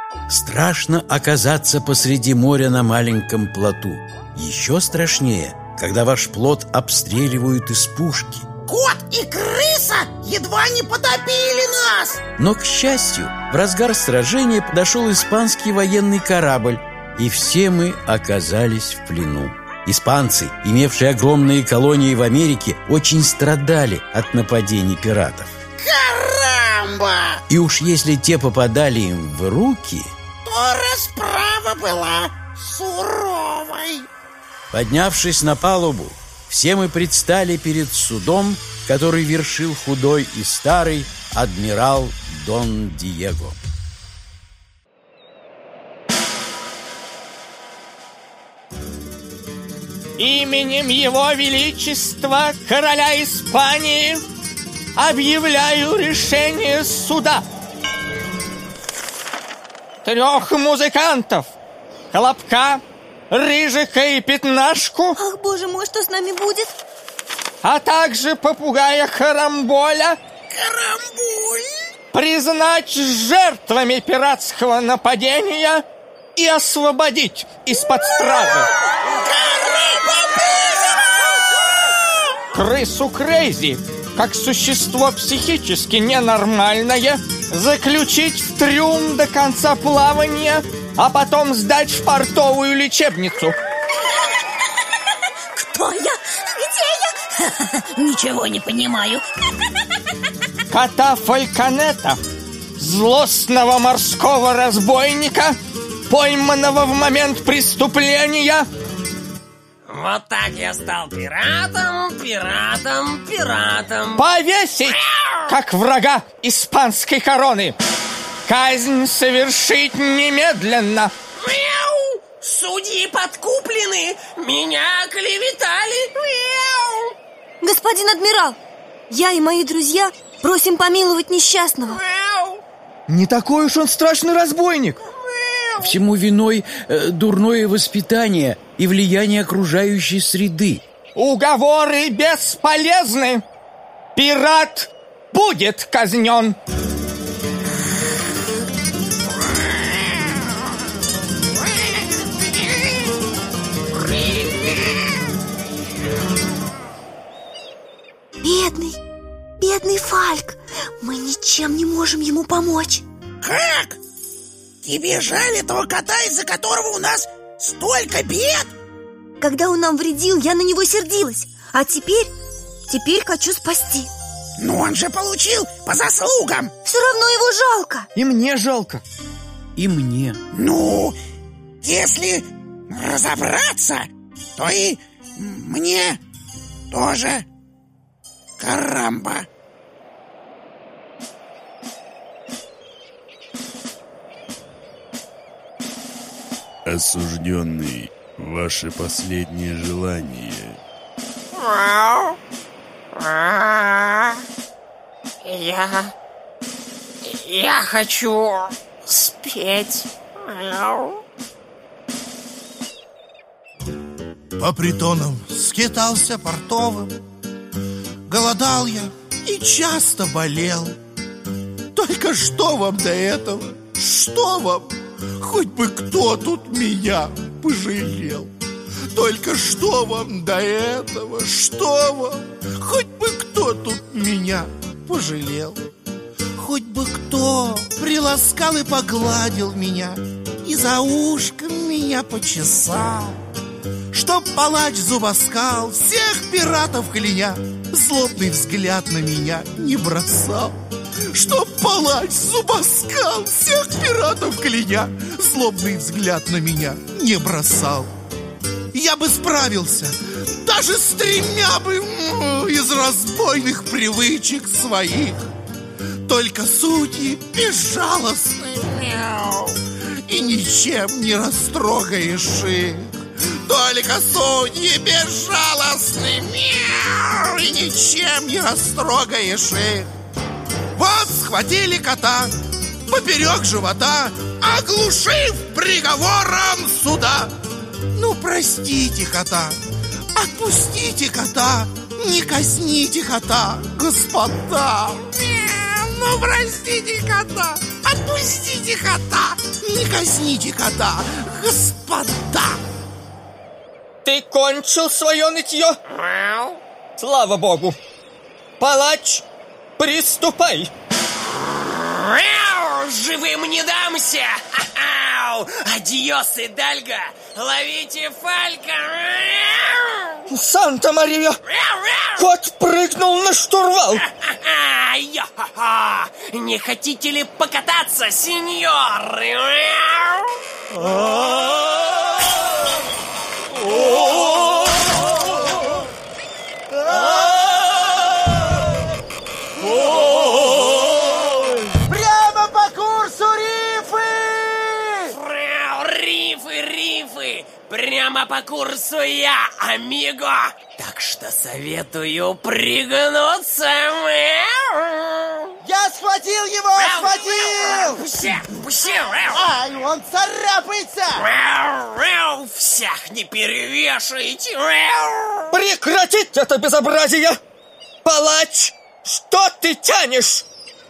Страшно оказаться посреди моря на маленьком плоту. Еще страшнее, когда ваш плот обстреливают из пушки. Кот и крыса едва не потопили нас. Но, к счастью, в разгар сражения подошел испанский военный корабль, и все мы оказались в плену. Испанцы, имевшие огромные колонии в Америке, очень страдали от нападений пиратов. Карамба! И уж если те попадали им в руки, то расправа была суровой. Поднявшись на палубу, все мы предстали перед судом, который вершил худой и старый адмирал Дон Диего. Именем Его Величества, короля Испании, объявляю решение суда. 3 музыкантов: Колобка, Рыжика и Пятнашку. Ах, боже мой, что с нами будет? А также попугая Карамболя признать жертвами пиратского нападения и освободить из-под стражи. Крысу Крейзи, как существо психически ненормальное, заключить в трюм до конца плавания, а потом сдать в портовую лечебницу. Кто я? Где я? Ничего не понимаю. Кота Фальконета, злостного морского разбойника, пойманного в момент преступления. Вот так я стал пиратом. Повесить, как врага испанской короны. Казнь совершить немедленно. Мяу! Судьи подкуплены. Меня клеветали. Мяу! Господин адмирал, я и мои друзья просим помиловать несчастного. Мяу! Не такой уж он страшный разбойник. Всему виной дурное воспитание и влияние окружающей среды. Уговоры бесполезны. Пират будет казнен. Бедный Фальк. Мы ничем не можем ему помочь. Как? Тебе жаль этого кота, из-за которого у нас столько бед? Когда он нам вредил, я на него сердилась. А теперь хочу спасти. Но он же получил по заслугам. Все равно его жалко. И мне жалко. И мне. Ну, если разобраться, то и мне тоже. Карамба. Осужденный, ваше последнее желание. Я хочу спеть. По притонам скитался портовым, голодал я и часто болел. Только что вам до этого? Что вам? Хоть бы кто тут меня пожалел. Только что вам до этого? Что вам? Хоть бы кто тут меня пожалел. Хоть бы кто приласкал и погладил меня, и за ушком меня почесал, чтоб палач зубоскал всех пиратов кляня, злобный взгляд на меня не бросал. Чтоб палач зубоскал всех пиратов кляня, злобный взгляд на меня не бросал. Я бы справился даже с 3 бы из разбойных привычек своих. Только судьи безжалостны, и ничем не растрогаешь их. Только судьи безжалостны, и ничем не растрогаешь их. Вот схватили кота поперек живота, оглушив приговором суда. Ну, простите кота, отпустите кота, не казните кота, господа. Ну, Ну, простите кота, отпустите кота, не казните кота, господа. Ты кончил свое нытье? Мяу. Слава богу. Палач, приступай. Мяу. Живым не дамся. Ха-ха. Адьос, Идальго. Ловите Фалька. Мяу. Санта-Мария! Мяу. Кот прыгнул на штурвал. Йо-хо-хо. Не хотите ли покататься, сеньоры? Прямо по курсу рифы! Рифы! Прямо по курсу я, амиго! Так что советую пригнуться. Я схватил его, схватил! Пусти! Ай, он царапается! Всех не перевешайте! Прекратить это безобразие! Палач, что ты тянешь?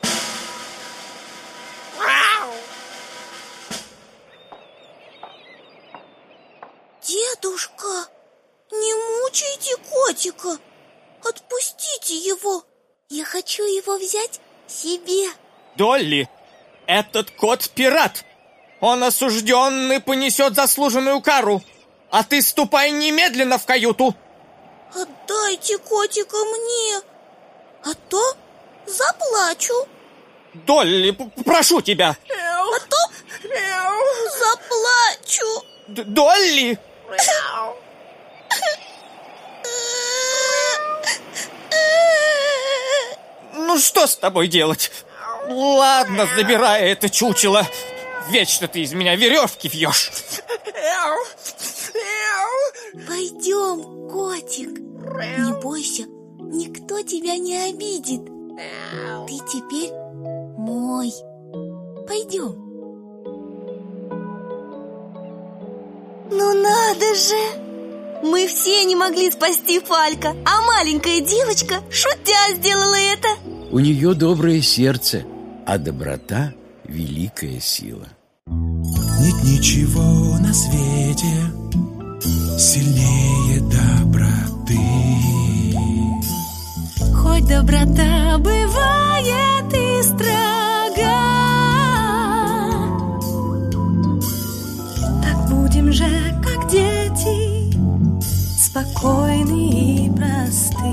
Дедушка, не мучайте котика. Отпустите его. Я хочу его взять себе. Долли, этот кот пират. Он осужден и понесет заслуженную кару. А ты ступай немедленно в каюту. Отдайте котика мне, а то заплачу. Долли, прошу тебя. А то заплачу. Долли! Ну что с тобой делать? Ладно, забирай это чучело. Вечно ты из меня веревки вьешь. Пойдем, котик. Не бойся, никто тебя не обидит. Ты теперь мой. Пойдем. Ну надо же! Мы все не могли спасти Фалька, а маленькая девочка, шутя, сделала это. У нее доброе сердце, а доброта – великая сила. Нет ничего на свете сильнее доброты. Хоть доброта бывает и строга, так будем же, как дети, спокойны и просты.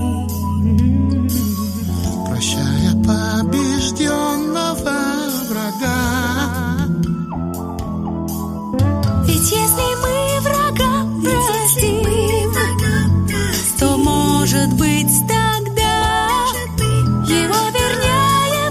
Прощая побежденного врага. Ведь если мы врага простим, то, может быть, тогда его вернее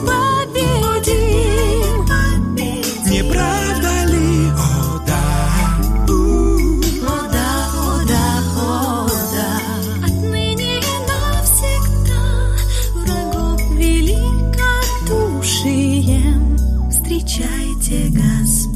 победим. Не правда ли? О да, О да, о да, о да. Отныне и навсегда врагов великодушием встречайте, господа.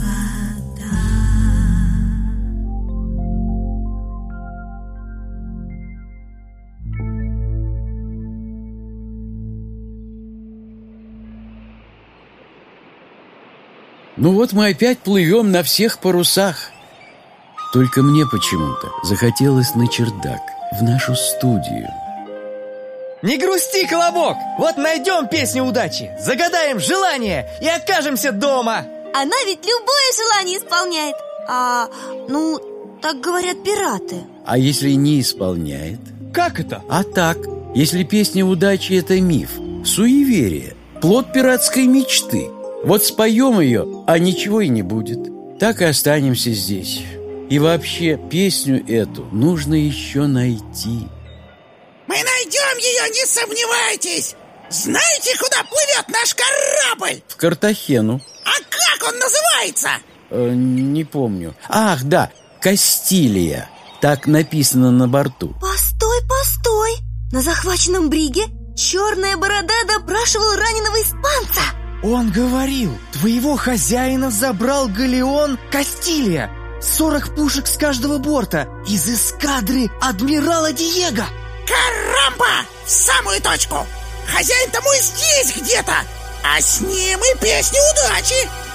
Ну вот мы опять плывем на всех парусах. Только мне почему-то захотелось на чердак, в нашу студию. Не грусти, Колобок! Вот найдем песню удачи, загадаем желание и окажемся дома. Она ведь любое желание исполняет. Так говорят пираты. А если не исполняет? Как это? А так, если песня удачи – это миф, суеверие, плод пиратской мечты. Вот споем ее, а ничего и не будет. Так и останемся здесь. И вообще, песню эту нужно еще найти. Мы найдем ее, не сомневайтесь. Знаете, куда плывет наш корабль? В Картахену. А как он называется? Не помню. Ах, да, Кастилия. Так написано на борту. Постой. На захваченном бриге черная борода допрашивал раненого испанца. Он говорил, твоего хозяина забрал галеон Кастилия. 40 пушек с каждого борта из эскадры адмирала Диего. Карамба! В самую точку! Хозяин-то мой здесь где-то! А с ним и песня удачи.